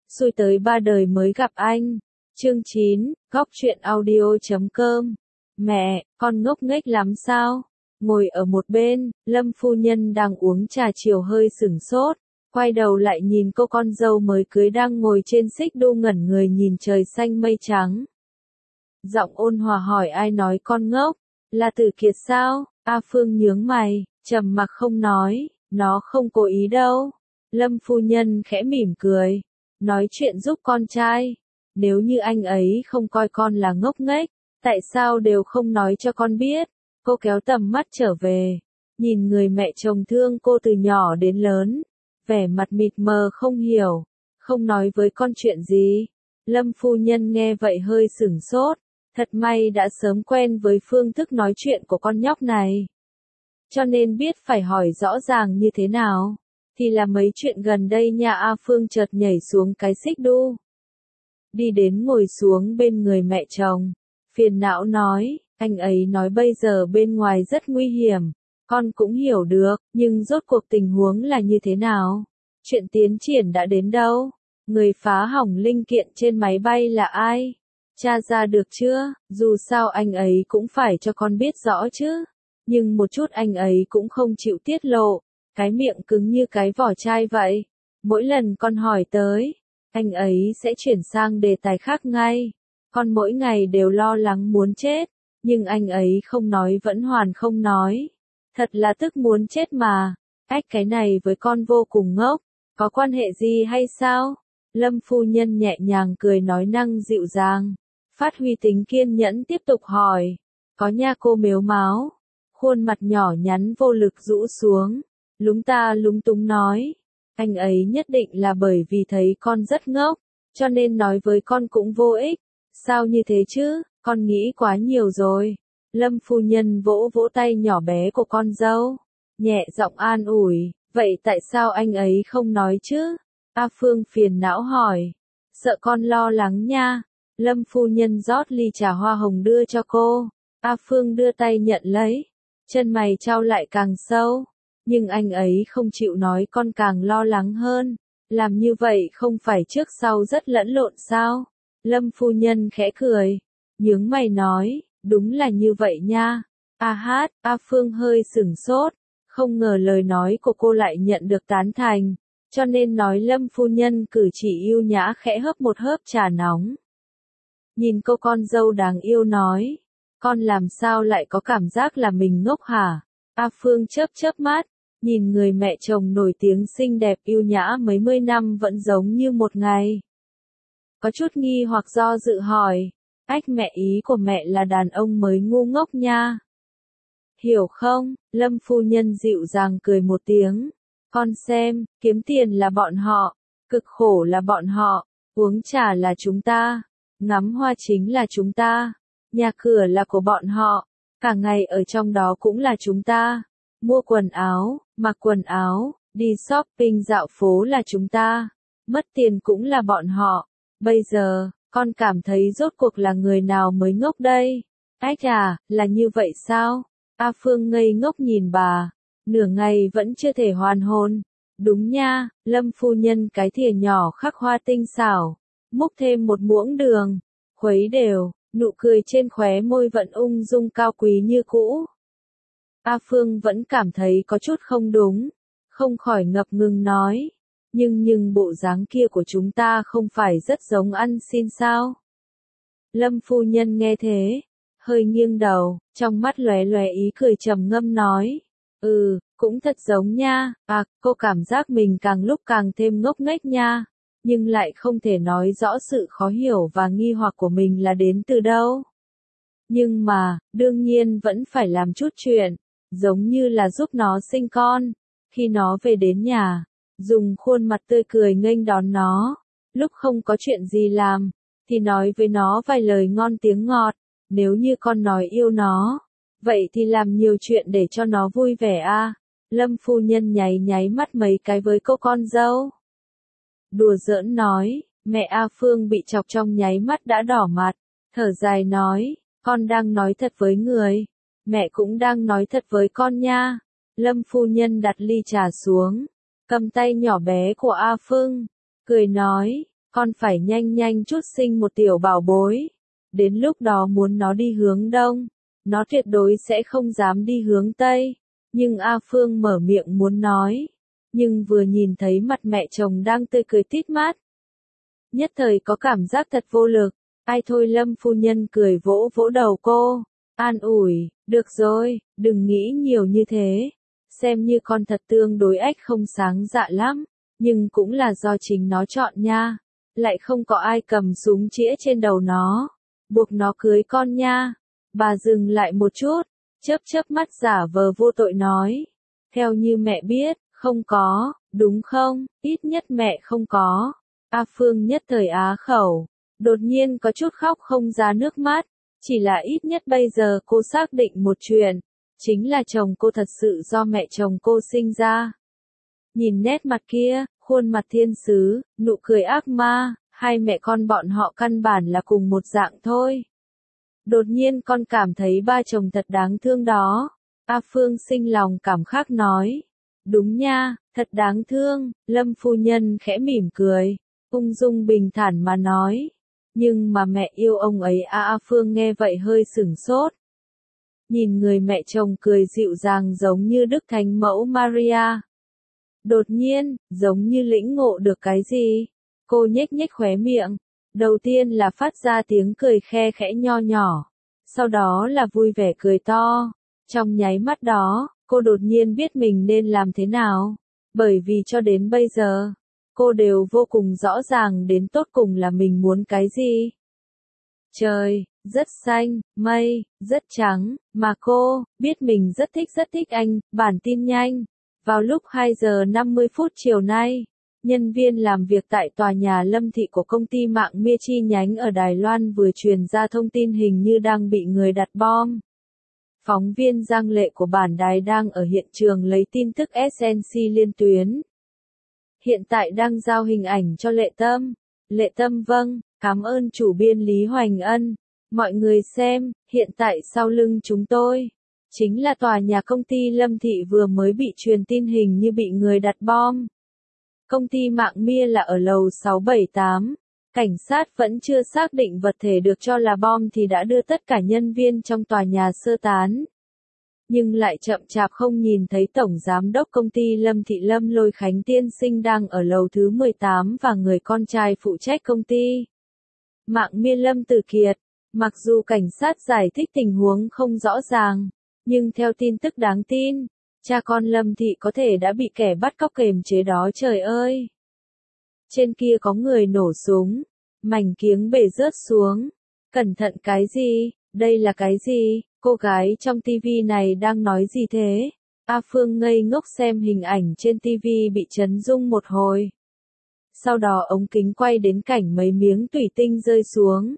xui tới ba đời mới gặp anh. Chương 9, góc truyện audio.com. Mẹ, con ngốc nghếch lắm sao? Ngồi ở một bên, Lâm phu nhân đang uống trà chiều hơi sửng sốt, quay đầu lại nhìn cô con dâu mới cưới đang ngồi trên xích đu ngẩn người nhìn trời xanh mây trắng. Giọng ôn hòa hỏi ai nói con ngốc, là Tử Kiệt sao? A Phương nhướng mày, trầm mặc không nói, nó không cố ý đâu. Lâm phu nhân khẽ mỉm cười, nói chuyện giúp con trai. Nếu như anh ấy không coi con là ngốc nghếch, tại sao đều không nói cho con biết? Cô kéo tầm mắt trở về, nhìn người mẹ chồng thương cô từ nhỏ đến lớn, vẻ mặt mịt mờ không hiểu, không nói với con chuyện gì. Lâm phu nhân nghe vậy hơi sửng sốt, thật may đã sớm quen với phương thức nói chuyện của con nhóc này. Cho nên biết phải hỏi rõ ràng như thế nào, thì là mấy chuyện gần đây nha. A Phương chợt nhảy xuống cái xích đu, đi đến ngồi xuống bên người mẹ chồng, phiền não nói, anh ấy nói bây giờ bên ngoài rất nguy hiểm, con cũng hiểu được, nhưng rốt cuộc tình huống là như thế nào? Chuyện tiến triển đã đến đâu? Người phá hỏng linh kiện trên máy bay là ai? Tra ra được chưa? Dù sao anh ấy cũng phải cho con biết rõ chứ. Nhưng một chút anh ấy cũng không chịu tiết lộ, cái miệng cứng như cái vỏ chai vậy. Mỗi lần con hỏi tới, anh ấy sẽ chuyển sang đề tài khác ngay. Con mỗi ngày đều lo lắng muốn chết, nhưng anh ấy không nói vẫn hoàn không nói. Thật là tức muốn chết mà. Cái này với con vô cùng ngốc, có quan hệ gì hay sao? Lâm phu nhân nhẹ nhàng cười nói năng dịu dàng, phát huy tính kiên nhẫn tiếp tục hỏi. Có nha. Cô mếu máo, khuôn mặt nhỏ nhắn vô lực rũ xuống, lúng ta lúng túng nói. Anh ấy nhất định là bởi vì thấy con rất ngốc, cho nên nói với con cũng vô ích. Sao như thế chứ, con nghĩ quá nhiều rồi. Lâm phu nhân vỗ vỗ tay nhỏ bé của con dâu, nhẹ giọng an ủi, vậy tại sao anh ấy không nói chứ? A Phương phiền não hỏi, sợ con lo lắng nha. Lâm phu nhân rót ly trà hoa hồng đưa cho cô. A Phương đưa tay nhận lấy, chân mày chau lại càng sâu. Nhưng anh ấy không chịu nói con càng lo lắng hơn. Làm như vậy không phải trước sau rất lẫn lộn sao? Lâm phu nhân khẽ cười, nhướng mày nói, đúng là như vậy nha. A Phương hơi sửng sốt, không ngờ lời nói của cô lại nhận được tán thành, cho nên nói Lâm phu nhân cử chỉ yêu nhã khẽ hớp một hớp trà nóng. Nhìn cô con dâu đáng yêu nói, con làm sao lại có cảm giác là mình ngốc hả? A Phương chớp chớp mắt, nhìn người mẹ chồng nổi tiếng xinh đẹp yêu nhã mấy mươi năm vẫn giống như một ngày. Có chút nghi hoặc do dự hỏi, mẹ ý của mẹ là đàn ông mới ngu ngốc nha. Hiểu không? Lâm phu nhân dịu dàng cười một tiếng. Con xem, kiếm tiền là bọn họ, cực khổ là bọn họ, uống trà là chúng ta, ngắm hoa chính là chúng ta, nhà cửa là của bọn họ, cả ngày ở trong đó cũng là chúng ta, mua quần áo, mặc quần áo, đi shopping dạo phố là chúng ta, mất tiền cũng là bọn họ. Bây giờ, con cảm thấy rốt cuộc là người nào mới ngốc đây? Là như vậy sao? A Phương ngây ngốc nhìn bà, nửa ngày vẫn chưa thể hoàn hồn. Đúng nha. Lâm phu nhân cái thìa nhỏ khắc hoa tinh xảo, múc thêm một muỗng đường, khuấy đều, nụ cười trên khóe môi vẫn ung dung cao quý như cũ. A Phương vẫn cảm thấy có chút không đúng, không khỏi ngập ngừng nói. Nhưng bộ dáng kia của chúng ta không phải rất giống ăn xin sao? Lâm phu nhân nghe thế, hơi nghiêng đầu, trong mắt lóe lóe ý cười trầm ngâm nói. Cũng thật giống nha. Cô cảm giác mình càng lúc càng thêm ngốc nghếch nha, nhưng lại không thể nói rõ sự khó hiểu và nghi hoặc của mình là đến từ đâu. Nhưng mà, đương nhiên vẫn phải làm chút chuyện, giống như là giúp nó sinh con. Khi nó về đến nhà, dùng khuôn mặt tươi cười nghênh đón nó. Lúc không có chuyện gì làm, thì nói với nó vài lời ngon tiếng ngọt. Nếu như con nói yêu nó, vậy thì làm nhiều chuyện để cho nó vui vẻ a. Lâm phu nhân nháy nháy mắt mấy cái với cô con dâu, đùa giỡn nói. Mẹ A Phương bị chọc trong nháy mắt đã đỏ mặt, thở dài nói, con đang nói thật với người, mẹ cũng đang nói thật với con nha. Lâm phu nhân đặt ly trà xuống, cầm tay nhỏ bé của A Phương, cười nói, con phải nhanh nhanh chút sinh một tiểu bảo bối. Đến lúc đó muốn nó đi hướng đông, nó tuyệt đối sẽ không dám đi hướng tây. Nhưng A Phương mở miệng muốn nói, nhưng vừa nhìn thấy mặt mẹ chồng đang tươi cười tít mắt, nhất thời có cảm giác thật vô lực. Ai thôi, Lâm phu nhân cười vỗ vỗ đầu cô, an ủi, được rồi, đừng nghĩ nhiều như thế. Xem như con thật tương đối ếch không sáng dạ lắm, nhưng cũng là do chính nó chọn nha. Lại không có ai cầm súng chĩa trên đầu nó, buộc nó cưới con nha. Bà dừng lại một chút, chớp chớp mắt giả vờ vô tội nói, theo như mẹ biết, không có, đúng không? Ít nhất mẹ không có. A Phương nhất thời á khẩu, đột nhiên có chút khóc không ra nước mắt. Chỉ là ít nhất bây giờ cô xác định một chuyện, chính là chồng cô thật sự do mẹ chồng cô sinh ra. Nhìn nét mặt kia, khuôn mặt thiên sứ, nụ cười ác ma, hai mẹ con bọn họ căn bản là cùng một dạng thôi. Đột nhiên con cảm thấy ba chồng thật đáng thương đó. A Phương sinh lòng cảm khắc nói. Đúng nha, thật đáng thương. Lâm phu nhân khẽ mỉm cười, ung dung bình thản mà nói. Nhưng mà mẹ yêu ông ấy à? A Phương nghe vậy hơi sửng sốt. Nhìn người mẹ chồng cười dịu dàng giống như Đức Thánh Mẫu Maria. Đột nhiên, giống như lĩnh ngộ được cái gì. Cô nhếch nhếch khóe miệng. Đầu tiên là phát ra tiếng cười khe khẽ nho nhỏ. Sau đó là vui vẻ cười to. Trong nháy mắt đó, cô đột nhiên biết mình nên làm thế nào. Bởi vì cho đến bây giờ, cô đều vô cùng rõ ràng đến tột cùng là mình muốn cái gì. Trời, rất xanh, mây, rất trắng, mà cô, biết mình rất thích anh. Bản tin nhanh. Vào lúc 2 giờ 50 phút chiều nay, nhân viên làm việc tại tòa nhà Lâm Thị của công ty mạng Mia chi nhánh ở Đài Loan vừa truyền ra thông tin hình như đang bị người đặt bom. Phóng viên Giang Lệ của bản đài đang ở hiện trường lấy tin tức SNC liên tuyến. Hiện tại đang giao hình ảnh cho Lệ Tâm. Lệ Tâm vâng, cảm ơn chủ biên Lý Hoành Ân. Mọi người xem, hiện tại sau lưng chúng tôi chính là tòa nhà công ty Lâm Thị vừa mới bị truyền tin hình như bị người đặt bom. Công ty mạng Mia là ở lầu 678. Cảnh sát vẫn chưa xác định vật thể được cho là bom thì đã đưa tất cả nhân viên trong tòa nhà sơ tán. Nhưng lại chậm chạp không nhìn thấy Tổng Giám đốc công ty Lâm Thị Lâm Lôi Khánh tiên sinh đang ở lầu thứ 18 và người con trai phụ trách công ty mạng Mia Lâm Tử Kiệt. Mặc dù cảnh sát giải thích tình huống không rõ ràng, nhưng theo tin tức đáng tin, cha con Lâm Thị có thể đã bị kẻ bắt cóc kềm chế đó. Trời ơi! Trên kia có người nổ súng, mảnh kiếng bể rớt xuống. Cẩn thận cái gì? Đây là cái gì? Cô gái trong tivi này đang nói gì thế? A Phương ngây ngốc xem hình ảnh trên tivi bị chấn rung một hồi. Sau đó ống kính quay đến cảnh mấy miếng thủy tinh rơi xuống.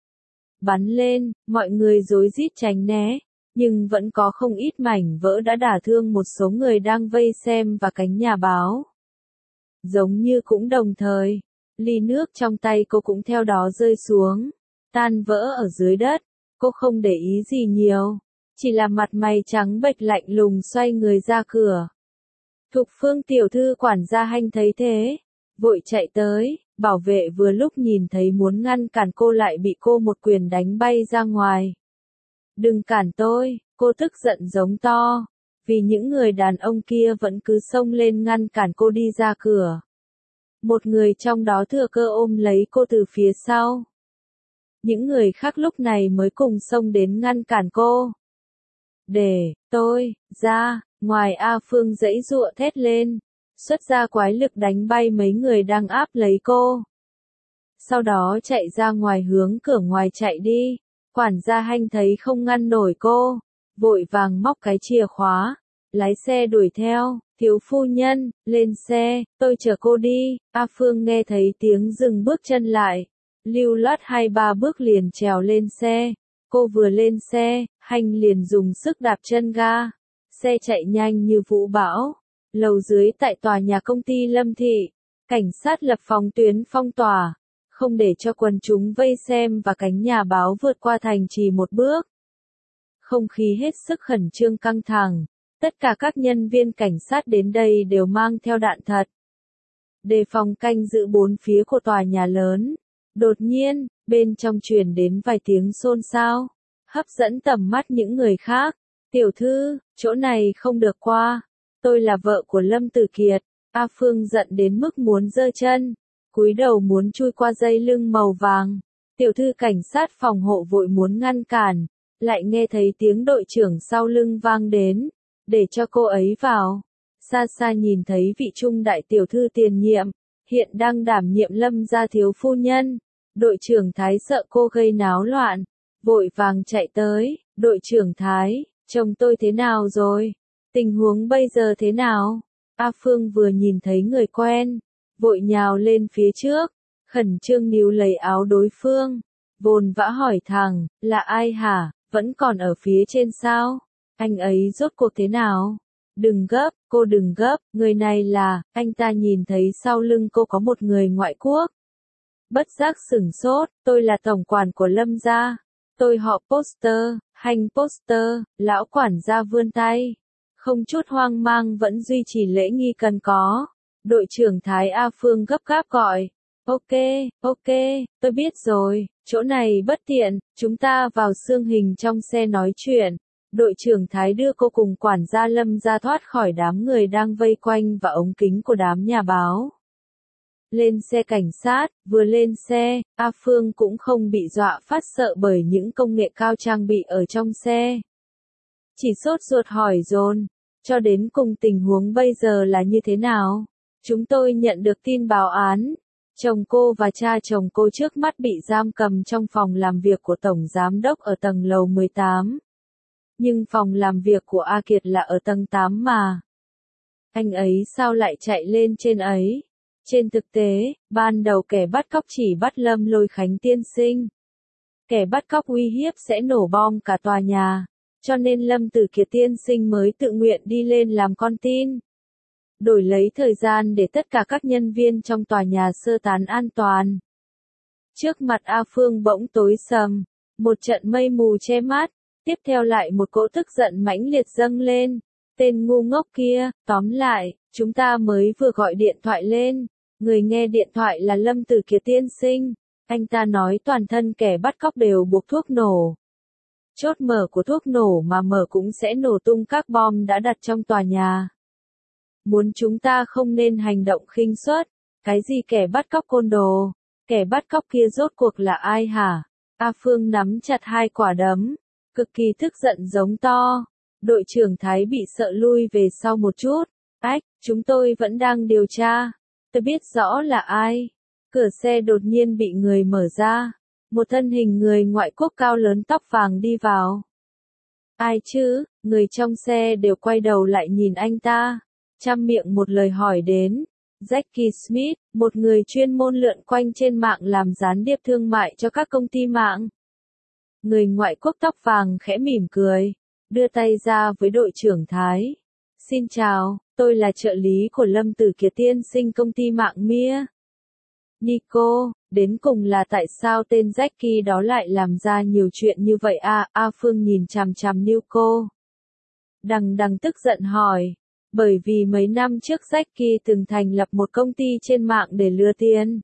Bắn lên, mọi người rối rít tránh né. Nhưng vẫn có không ít mảnh vỡ đã đả thương một số người đang vây xem và cánh nhà báo. Giống như cũng đồng thời, ly nước trong tay cô cũng theo đó rơi xuống, tan vỡ ở dưới đất. Cô không để ý gì nhiều, chỉ là mặt mày trắng bệch lạnh lùng xoay người ra cửa. Thục Phương tiểu thư quản gia Hanh thấy thế, vội chạy tới, bảo vệ vừa lúc nhìn thấy muốn ngăn cản cô lại bị cô một quyền đánh bay ra ngoài. Đừng cản tôi, cô tức giận giống to, vì những người đàn ông kia vẫn cứ xông lên ngăn cản cô đi ra cửa. Một người trong đó thừa cơ ôm lấy cô từ phía sau. Những người khác lúc này mới cùng xông đến ngăn cản cô. Để tôi ra, ngoài. A Phương giãy giụa thét lên, xuất ra quái lực đánh bay mấy người đang áp lấy cô. Sau đó chạy ra ngoài hướng cửa ngoài chạy đi. Quản gia Hanh thấy không ngăn nổi cô, vội vàng móc cái chìa khóa, lái xe đuổi theo. Thiếu phu nhân, lên xe, tôi chở cô đi. A Phương nghe thấy tiếng dừng bước chân lại, lưu loát 2-3 bước liền trèo lên xe. Cô vừa lên xe, Hanh liền dùng sức đạp chân ga. Xe chạy nhanh như vũ bão. Lầu dưới tại tòa nhà công ty Lâm Thị, cảnh sát lập phòng tuyến phong tỏa, không để cho quần chúng vây xem và cánh nhà báo vượt qua thành trì một bước. Không khí hết sức khẩn trương căng thẳng. Tất cả các nhân viên cảnh sát đến đây đều mang theo đạn thật. đề phòng canh giữ bốn phía của tòa nhà lớn. Đột nhiên, bên trong truyền đến vài tiếng xôn xao, hấp dẫn tầm mắt những người khác. Tiểu thư, chỗ này không được qua. Tôi là vợ của Lâm Tử Kiệt. A Phương giận đến mức muốn giơ chân, cúi đầu muốn chui qua dây lưng màu vàng. Tiểu thư cảnh sát phòng hộ vội muốn ngăn cản, lại nghe thấy tiếng đội trưởng sau lưng vang đến, để cho cô ấy vào. Xa xa nhìn thấy vị trung đại tiểu thư tiền nhiệm, hiện đang đảm nhiệm Lâm gia thiếu phu nhân. Đội trưởng Thái sợ cô gây náo loạn, vội vàng chạy tới. Đội trưởng Thái, chồng tôi thế nào rồi? Tình huống bây giờ thế nào? A Phương vừa nhìn thấy người quen, vội nhào lên phía trước, khẩn trương níu lấy áo đối phương, vồn vã hỏi thẳng, là ai hả, vẫn còn ở phía trên sao? Anh ấy rốt cuộc thế nào? Đừng gấp, cô đừng gấp, người này là, anh ta nhìn thấy sau lưng cô có một người ngoại quốc. Bất giác sửng sốt, tôi là tổng quản của Lâm gia. Tôi họ Poster, Hành Poster, lão quản gia vươn tay. Không chút hoang mang vẫn duy trì lễ nghi cần có. Đội trưởng Thái A Phương gấp gáp gọi. Ok, tôi biết rồi, chỗ này bất tiện, chúng ta vào xương hình trong xe nói chuyện. Đội trưởng Thái đưa cô cùng quản gia Lâm ra thoát khỏi đám người đang vây quanh và ống kính của đám nhà báo. Lên xe cảnh sát, vừa lên xe, A Phương cũng không bị dọa phát sợ bởi những công nghệ cao trang bị ở trong xe. Chỉ sốt ruột hỏi dồn, cho đến cùng tình huống bây giờ là như thế nào? Chúng tôi nhận được tin báo án. Chồng cô và cha chồng cô trước mắt bị giam cầm trong phòng làm việc của Tổng Giám đốc ở tầng lầu 18. Nhưng phòng làm việc của A Kiệt là ở tầng 8 mà. Anh ấy sao lại chạy lên trên ấy? Trên thực tế, ban đầu kẻ bắt cóc chỉ bắt Lâm Lôi Khánh tiên sinh. Kẻ bắt cóc uy hiếp sẽ nổ bom cả tòa nhà, cho nên Lâm Tử Kiệt tiên sinh mới tự nguyện đi lên làm con tin. Đổi lấy thời gian để tất cả các nhân viên trong tòa nhà sơ tán an toàn. Trước mặt A Phương bỗng tối sầm, một trận mây mù che mắt, tiếp theo lại một cỗ tức giận mãnh liệt dâng lên. Tên ngu ngốc kia, tóm lại, chúng ta mới vừa gọi điện thoại lên, người nghe điện thoại là Lâm Tử Kiệt tiên sinh, anh ta nói toàn thân kẻ bắt cóc đều buộc thuốc nổ. Chốt mở của thuốc nổ mà mở cũng sẽ nổ tung các bom đã đặt trong tòa nhà. Muốn chúng ta không nên hành động khinh suất, cái gì kẻ bắt cóc côn đồ, kẻ bắt cóc kia rốt cuộc là ai hả? A Phương nắm chặt hai quả đấm, cực kỳ tức giận giống to. Đội trưởng Thái bị sợ lui về sau một chút. Ách, chúng tôi vẫn đang điều tra. Tôi biết rõ là ai. Cửa xe đột nhiên bị người mở ra. Một thân hình người ngoại quốc cao lớn tóc vàng đi vào. Ai chứ? Người trong xe đều quay đầu lại nhìn anh ta. Trăm miệng một lời hỏi đến. Jackie Smith, một người chuyên môn lượn quanh trên mạng làm gián điệp thương mại cho các công ty mạng. Người ngoại quốc tóc vàng khẽ mỉm cười, đưa tay ra với đội trưởng Thái. Xin chào, tôi là trợ lý của Lâm Tử Kiệt tiên sinh công ty mạng Mia. Nico, đến cùng là tại sao tên Jackie đó lại làm ra nhiều chuyện như vậy à? A Phương nhìn chằm chằm Nico. Đằng tức giận hỏi. Bởi vì mấy năm trước Jackie từng thành lập một công ty trên mạng để lừa tiền.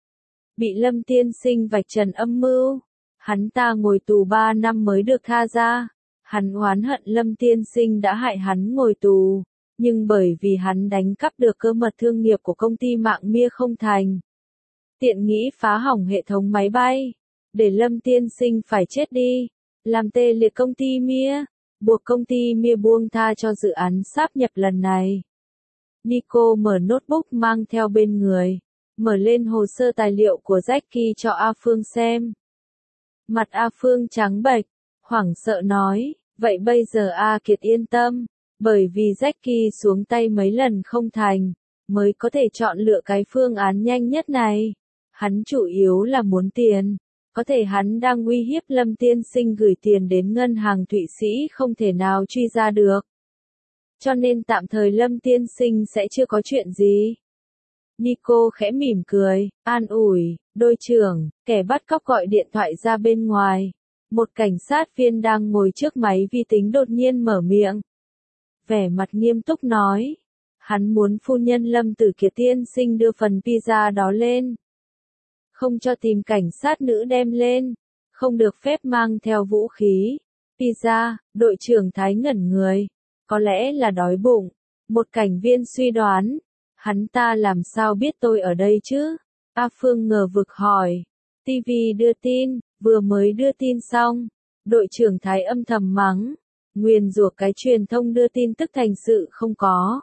Bị Lâm tiên sinh vạch trần âm mưu. Hắn ta ngồi tù 3 năm mới được tha ra. Hắn oán hận Lâm tiên sinh đã hại hắn ngồi tù. Nhưng bởi vì hắn đánh cắp được cơ mật thương nghiệp của công ty mạng Mia không thành. Tiện nghĩ phá hỏng hệ thống máy bay. Để Lâm tiên sinh phải chết đi. Làm tê liệt công ty Mia. Buộc công ty Mia buông tha cho dự án sáp nhập lần này. Nico mở notebook mang theo bên người. Mở lên hồ sơ tài liệu của Jackie cho A Phương xem. Mặt A Phương trắng bệch, hoảng sợ nói, vậy bây giờ A Kiệt yên tâm, bởi vì Jackie xuống tay mấy lần không thành, mới có thể chọn lựa cái phương án nhanh nhất này. Hắn chủ yếu là muốn tiền, có thể hắn đang uy hiếp Lâm tiên sinh gửi tiền đến ngân hàng Thụy Sĩ không thể nào truy ra được. Cho nên tạm thời Lâm tiên sinh sẽ chưa có chuyện gì. Nico khẽ mỉm cười, an ủi, đội trưởng, kẻ bắt cóc gọi điện thoại ra bên ngoài. Một cảnh sát viên đang ngồi trước máy vi tính đột nhiên mở miệng. Vẻ mặt nghiêm túc nói, Hắn muốn phu nhân Lâm Tử Kiệt tiên sinh đưa phần pizza đó lên. Không cho tìm cảnh sát nữ đem lên. Không được phép mang theo vũ khí. Pizza, đội trưởng Thái ngẩn người. Có lẽ là đói bụng. Một cảnh viên suy đoán. Hắn ta làm sao biết tôi ở đây chứ? A Phương ngờ vực hỏi. TV đưa tin, vừa mới đưa tin xong. Đội trưởng Thái âm thầm mắng. Nguyền rủa cái truyền thông đưa tin tức thành sự không có.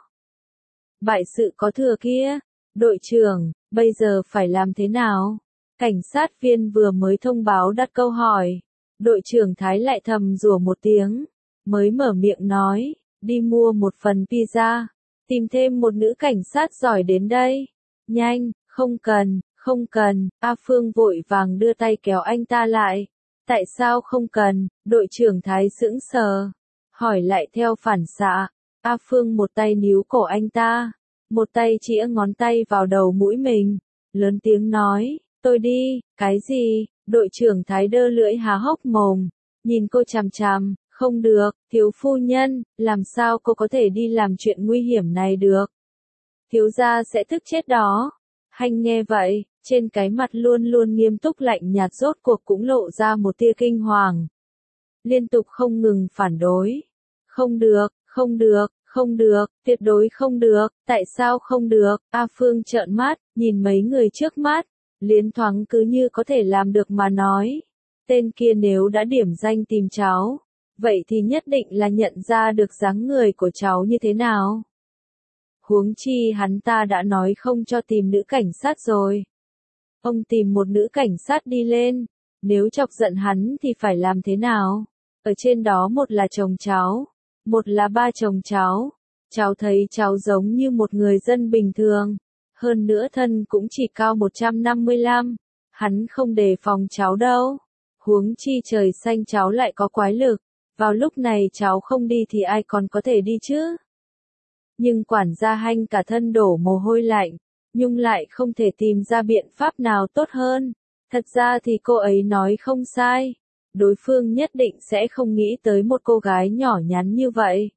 Bại sự có thừa kia. Đội trưởng, bây giờ phải làm thế nào? Cảnh sát viên vừa mới thông báo đặt câu hỏi. Đội trưởng Thái lại thầm rủa một tiếng. Mới mở miệng nói, đi mua một phần pizza. Tìm thêm một nữ cảnh sát giỏi đến đây. Nhanh, không cần, không cần. A Phương vội vàng đưa tay kéo anh ta lại. Tại sao không cần? Đội trưởng Thái sững sờ. Hỏi lại theo phản xạ. A Phương một tay níu cổ anh ta. Một tay chĩa ngón tay vào đầu mũi mình. Lớn tiếng nói, tôi đi. Cái gì? Đội trưởng Thái đơ lưỡi há hốc mồm. Nhìn cô chằm chằm. Không được, thiếu phu nhân, làm sao cô có thể đi làm chuyện nguy hiểm này được? Thiếu gia sẽ tức chết đó. Hanh nghe vậy, trên cái mặt luôn luôn nghiêm túc lạnh nhạt rốt cuộc cũng lộ ra một tia kinh hoàng. Liên tục không ngừng phản đối. Không được, không được, không được, tuyệt đối không được, tại sao không được? A Phương trợn mắt, nhìn mấy người trước mắt, liến thoáng cứ như có thể làm được mà nói. Tên kia nếu đã điểm danh tìm cháu, vậy thì nhất định là nhận ra được dáng người của cháu như thế nào. Huống chi hắn ta đã nói không cho tìm nữ cảnh sát rồi. Ông tìm một nữ cảnh sát đi lên, nếu chọc giận hắn thì phải làm thế nào? Ở trên đó một là chồng cháu, một là ba chồng cháu. Cháu thấy cháu giống như một người dân bình thường, hơn nữa thân cũng chỉ cao 155, hắn không đề phòng cháu đâu. Huống chi trời xanh cháu lại có quái lực. Vào lúc này cháu không đi thì ai còn có thể đi chứ? Nhưng quản gia Hanh cả thân đổ mồ hôi lạnh, nhưng lại không thể tìm ra biện pháp nào tốt hơn. Thật ra thì cô ấy nói không sai. Đối phương nhất định sẽ không nghĩ tới một cô gái nhỏ nhắn như vậy.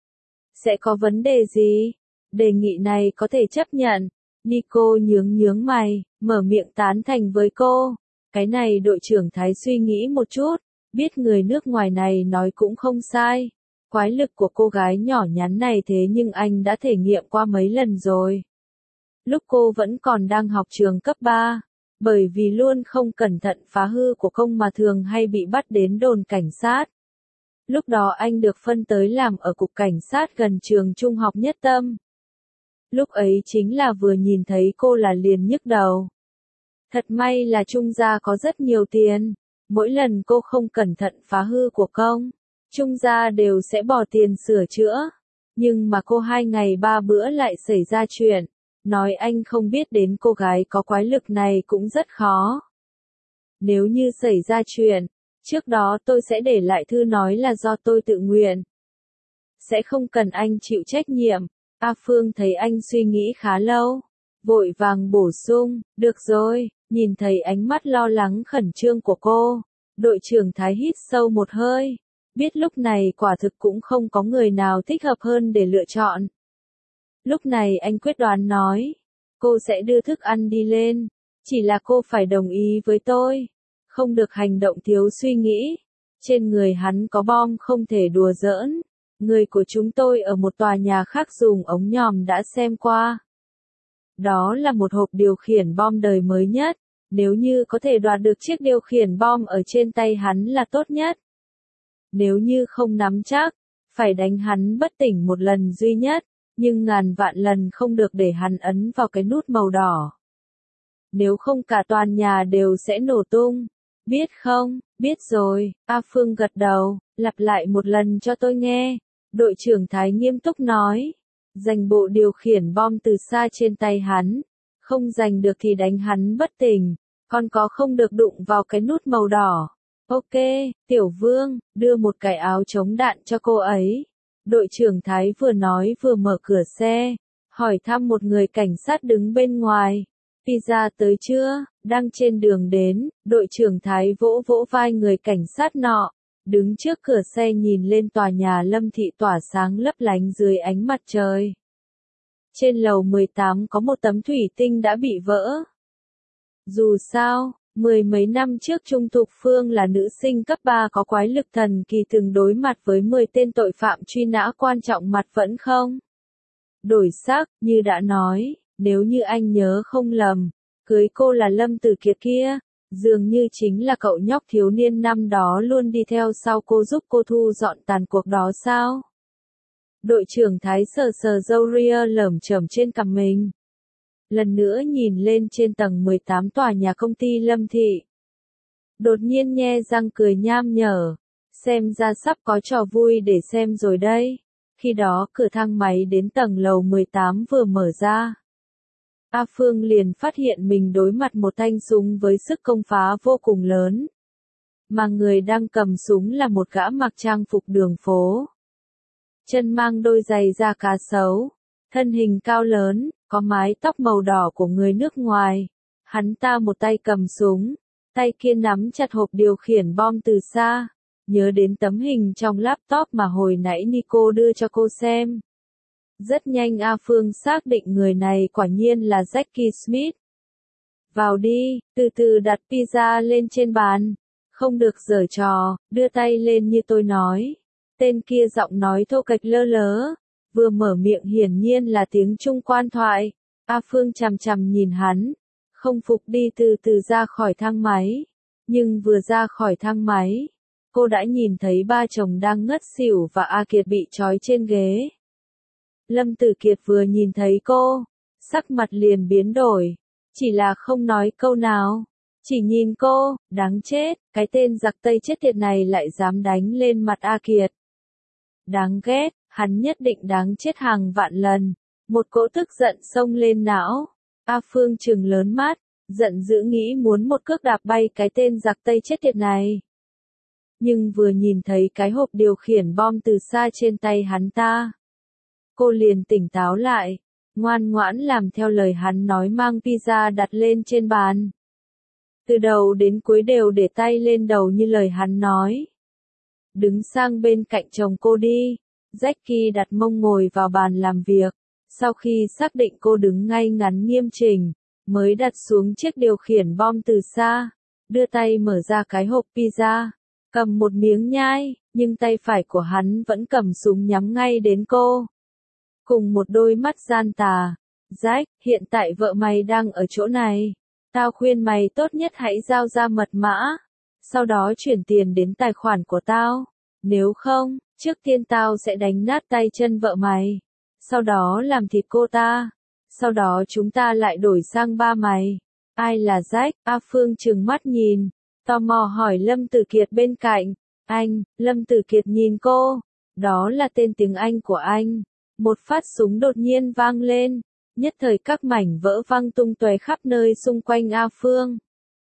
Sẽ có vấn đề gì? Đề nghị này có thể chấp nhận. Nico nhướng mày, mở miệng tán thành với cô. Cái này đội trưởng Thái suy nghĩ một chút. Biết người nước ngoài này nói cũng không sai. Quái lực của cô gái nhỏ nhắn này thế nhưng anh đã thể nghiệm qua mấy lần rồi. Lúc cô vẫn còn đang học trường cấp 3, bởi vì luôn không cẩn thận phá hư của công mà thường hay bị bắt đến đồn cảnh sát. Lúc đó anh được phân tới làm ở cục cảnh sát gần trường trung học Nhất Tâm. Lúc ấy chính là vừa nhìn thấy cô là liền nhức đầu. Thật may là Trung gia có rất nhiều tiền. Mỗi lần cô không cẩn thận phá hư của công, Trung gia đều sẽ bỏ tiền sửa chữa. Nhưng mà cô 2 ngày 3 bữa lại xảy ra chuyện. Nói anh không biết đến cô gái có quái lực này cũng rất khó. Nếu như xảy ra chuyện, trước đó tôi sẽ để lại thư nói là do tôi tự nguyện. Sẽ không cần anh chịu trách nhiệm. A Phương thấy anh suy nghĩ khá lâu. Vội vàng bổ sung, được rồi, nhìn thấy ánh mắt lo lắng khẩn trương của cô. Đội trưởng Thái hít sâu một hơi. Biết lúc này quả thực cũng không có người nào thích hợp hơn để lựa chọn. Lúc này anh quyết đoán nói. Cô sẽ đưa thức ăn đi lên. Chỉ là cô phải đồng ý với tôi. Không được hành động thiếu suy nghĩ. Trên người hắn có bom không thể đùa giỡn. Người của chúng tôi ở một tòa nhà khác dùng ống nhòm đã xem qua. Đó là một hộp điều khiển bom đời mới nhất. Nếu như có thể đoạt được chiếc điều khiển bom ở trên tay hắn là tốt nhất. Nếu như không nắm chắc, phải đánh hắn bất tỉnh một lần duy nhất, nhưng ngàn vạn lần không được để hắn ấn vào cái nút màu đỏ. Nếu không cả toàn nhà đều sẽ nổ tung. Biết không? Biết rồi. A Phương gật đầu, lặp lại một lần cho tôi nghe. Đội trưởng Thái nghiêm túc nói. Giành bộ điều khiển bom từ xa trên tay hắn. Không giành được thì đánh hắn bất tỉnh. Còn có không được đụng vào cái nút màu đỏ. Ok, Tiểu Vương, đưa một cái áo chống đạn cho cô ấy. Đội trưởng Thái vừa nói vừa mở cửa xe. Hỏi thăm một người cảnh sát đứng bên ngoài. Pizza tới chưa? Đang trên đường đến. Đội trưởng Thái vỗ vỗ vai người cảnh sát nọ. Đứng trước cửa xe nhìn lên tòa nhà Lâm Thị tỏa sáng lấp lánh dưới ánh mặt trời. Trên lầu 18 có một tấm thủy tinh đã bị vỡ. Dù sao, mười mấy năm trước Trung Thục Phương là nữ sinh cấp 3 có quái lực thần kỳ từng đối mặt với 10 tên tội phạm truy nã quan trọng mặt vẫn không đổi sắc, như đã nói, nếu như anh nhớ không lầm, cưới cô là Lâm Tử Kiệt kia, dường như chính là cậu nhóc thiếu niên năm đó luôn đi theo sau cô giúp cô thu dọn tàn cuộc đó sao? Đội trưởng Thái sờ sờ râu ria lởm chởm trên cằm mình. Lần nữa nhìn lên trên tầng 18 tòa nhà công ty Lâm Thị. Đột nhiên nhe răng cười nham nhở, xem ra sắp có trò vui để xem rồi đây. Khi đó cửa thang máy đến tầng lầu 18 vừa mở ra. A Phương liền phát hiện mình đối mặt một thanh súng với sức công phá vô cùng lớn. Mà người đang cầm súng là một gã mặc trang phục đường phố. Chân mang đôi giày da cá sấu, thân hình cao lớn, có mái tóc màu đỏ của người nước ngoài. Hắn ta một tay cầm súng, tay kia nắm chặt hộp điều khiển bom từ xa. Nhớ đến tấm hình trong laptop mà hồi nãy Nico đưa cho cô xem. Rất nhanh A Phương xác định người này quả nhiên là Jackie Smith. Vào đi, từ từ đặt pizza lên trên bàn. Không được giở trò, đưa tay lên như tôi nói. Tên kia giọng nói thô kệch lơ lớ. Vừa mở miệng hiển nhiên là tiếng Trung quan thoại. A Phương chằm chằm nhìn hắn. Không phục đi từ từ ra khỏi thang máy. Nhưng vừa ra khỏi thang máy, cô đã nhìn thấy ba chồng đang ngất xỉu và A Kiệt bị trói trên ghế. Lâm Tử Kiệt vừa nhìn thấy cô, sắc mặt liền biến đổi, chỉ là không nói câu nào, chỉ nhìn cô, đáng chết, cái tên giặc Tây chết tiệt này lại dám đánh lên mặt A Kiệt. Đáng ghét, hắn nhất định đáng chết hàng vạn lần, một cỗ tức giận xông lên não. A Phương trừng lớn mắt, giận dữ nghĩ muốn một cước đạp bay cái tên giặc Tây chết tiệt này. Nhưng vừa nhìn thấy cái hộp điều khiển bom từ xa trên tay hắn ta, cô liền tỉnh táo lại, ngoan ngoãn làm theo lời hắn nói mang pizza đặt lên trên bàn. Từ đầu đến cuối đều để tay lên đầu như lời hắn nói. Đứng sang bên cạnh chồng cô đi. Jackie đặt mông ngồi vào bàn làm việc. Sau khi xác định cô đứng ngay ngắn nghiêm chỉnh, mới đặt xuống chiếc điều khiển bom từ xa, đưa tay mở ra cái hộp pizza, cầm một miếng nhai, nhưng tay phải của hắn vẫn cầm súng nhắm ngay đến cô. Cùng một đôi mắt gian tà. Jack, hiện tại vợ mày đang ở chỗ này. Tao khuyên mày tốt nhất hãy giao ra mật mã. Sau đó chuyển tiền đến tài khoản của tao. Nếu không, trước tiên tao sẽ đánh nát tay chân vợ mày. Sau đó làm thịt cô ta. Sau đó chúng ta lại đổi sang ba mày. Ai là Jack? A Phương trừng mắt nhìn. Tò mò hỏi Lâm Tử Kiệt bên cạnh. Anh, Lâm Tử Kiệt nhìn cô. Đó là tên tiếng Anh của anh. Một phát súng đột nhiên vang lên. Nhất thời các mảnh vỡ văng tung tóe khắp nơi xung quanh A Phương.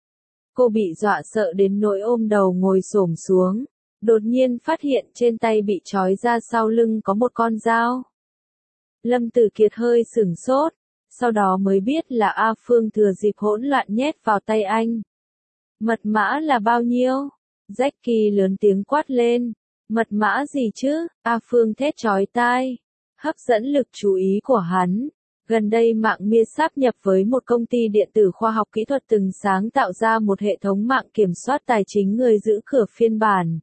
Cô bị dọa sợ đến nỗi ôm đầu ngồi xổm xuống. Đột nhiên phát hiện trên tay bị trói ra sau lưng có một con dao. Lâm Tử Kiệt hơi sửng sốt. Sau đó mới biết là A Phương thừa dịp hỗn loạn nhét vào tay anh. Mật mã là bao nhiêu? Jackie lớn tiếng quát lên. Mật mã gì chứ? A Phương thét chói tai. Hấp dẫn lực chú ý của hắn. Gần đây mạng Mia sáp nhập với một công ty điện tử khoa học kỹ thuật từng sáng tạo ra một hệ thống mạng kiểm soát tài chính người giữ cửa phiên bản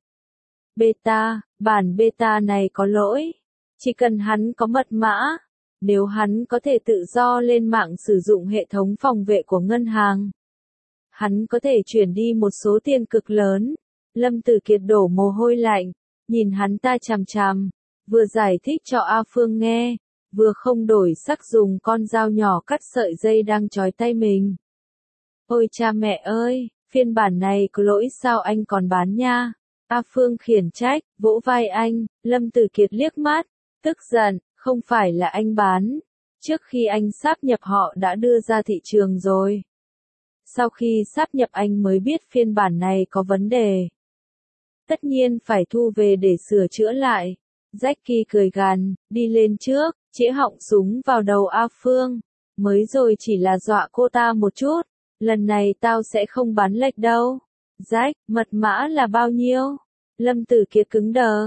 beta. Bản beta này có lỗi. Chỉ cần hắn có mật mã. Nếu hắn có thể tự do lên mạng sử dụng hệ thống phòng vệ của ngân hàng, hắn có thể chuyển đi một số tiền cực lớn. Lâm Tử Kiệt đổ mồ hôi lạnh, nhìn hắn ta chằm chằm, vừa giải thích cho A Phương nghe, vừa không đổi sắc dùng con dao nhỏ cắt sợi dây đang trói tay mình. Ôi cha mẹ ơi, phiên bản này có lỗi sao anh còn bán nha? A Phương khiển trách, vỗ vai anh. Lâm Tử Kiệt liếc mắt, tức giận, không phải là anh bán. Trước khi anh sáp nhập họ đã đưa ra thị trường rồi. Sau khi sáp nhập anh mới biết phiên bản này có vấn đề. Tất nhiên phải thu về để sửa chữa lại. Jackie cười gằn, đi lên trước, chĩa họng súng vào đầu A Phương. Mới rồi chỉ là dọa cô ta một chút. Lần này tao sẽ không bán lệch đâu. Jack, mật mã là bao nhiêu? Lâm Tử Kiệt cứng đờ.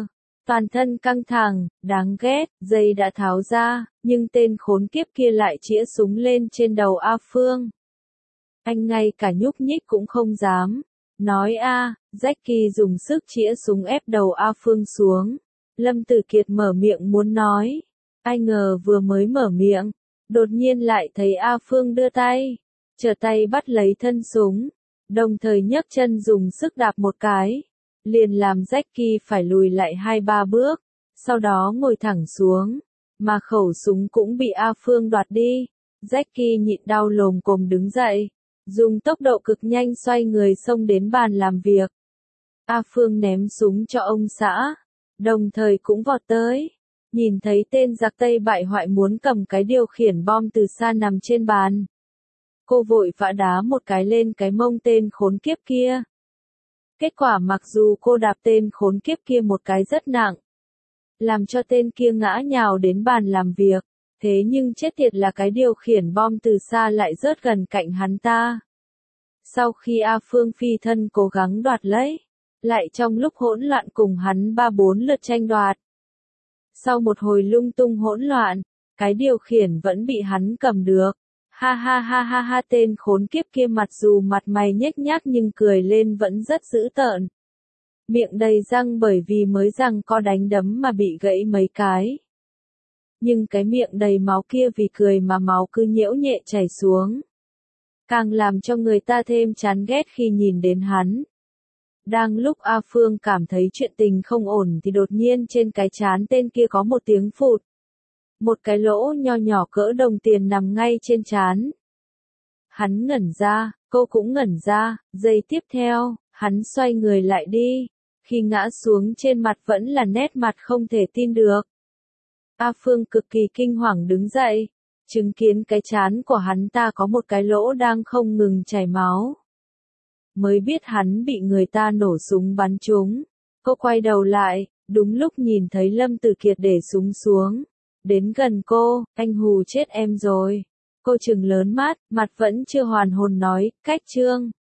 Toàn thân căng thẳng, đáng ghét, dây đã tháo ra, nhưng tên khốn kiếp kia lại chĩa súng lên trên đầu A Phương. Anh ngay cả nhúc nhích cũng không dám. Nói a, Jackie dùng sức chĩa súng ép đầu A Phương xuống. Lâm Tử Kiệt mở miệng muốn nói. Ai ngờ vừa mới mở miệng, đột nhiên lại thấy A Phương đưa tay, trở tay bắt lấy thân súng, đồng thời nhấc chân dùng sức đạp một cái, liền làm Jackie phải lùi lại 2-3 bước, sau đó ngồi thẳng xuống, mà khẩu súng cũng bị A Phương đoạt đi. Jackie nhịn đau lồm cồm đứng dậy, dùng tốc độ cực nhanh xoay người xông đến bàn làm việc. A Phương ném súng cho ông xã, đồng thời cũng vọt tới. Nhìn thấy tên giặc Tây bại hoại muốn cầm cái điều khiển bom từ xa nằm trên bàn. Cô vội vã đá một cái lên cái mông tên khốn kiếp kia. Kết quả mặc dù cô đạp tên khốn kiếp kia một cái rất nặng, làm cho tên kia ngã nhào đến bàn làm việc, thế nhưng chết tiệt là cái điều khiển bom từ xa lại rớt gần cạnh hắn ta. Sau khi A Phương phi thân cố gắng đoạt lấy, lại trong lúc hỗn loạn cùng hắn 3-4 lượt tranh đoạt. Sau một hồi lung tung hỗn loạn, cái điều khiển vẫn bị hắn cầm được. Ha ha ha ha ha, tên khốn kiếp kia mặc dù mặt mày nhếch nhác nhưng cười lên vẫn rất dữ tợn. Miệng đầy răng bởi vì mới giằng co đánh đấm mà bị gãy mấy cái. Nhưng cái miệng đầy máu kia vì cười mà máu cứ nhiễu nhẹ chảy xuống. Càng làm cho người ta thêm chán ghét khi nhìn đến hắn. Đang lúc A Phương cảm thấy chuyện tình không ổn thì đột nhiên trên cái trán tên kia có một tiếng phụt. Một cái lỗ nho nhỏ cỡ đồng tiền nằm ngay trên trán. Hắn ngẩn ra, cô cũng ngẩn ra, giây tiếp theo, hắn xoay người lại đi. Khi ngã xuống trên mặt vẫn là nét mặt không thể tin được. A Phương cực kỳ kinh hoàng đứng dậy, chứng kiến cái trán của hắn ta có một cái lỗ đang không ngừng chảy máu. Mới biết hắn bị người ta nổ súng bắn trúng. Cô quay đầu lại, đúng lúc nhìn thấy Lâm Tử Kiệt để súng xuống. Đến gần cô, anh hù chết em rồi. Cô trừng lớn mắt, mặt vẫn chưa hoàn hồn nói, cách Trương.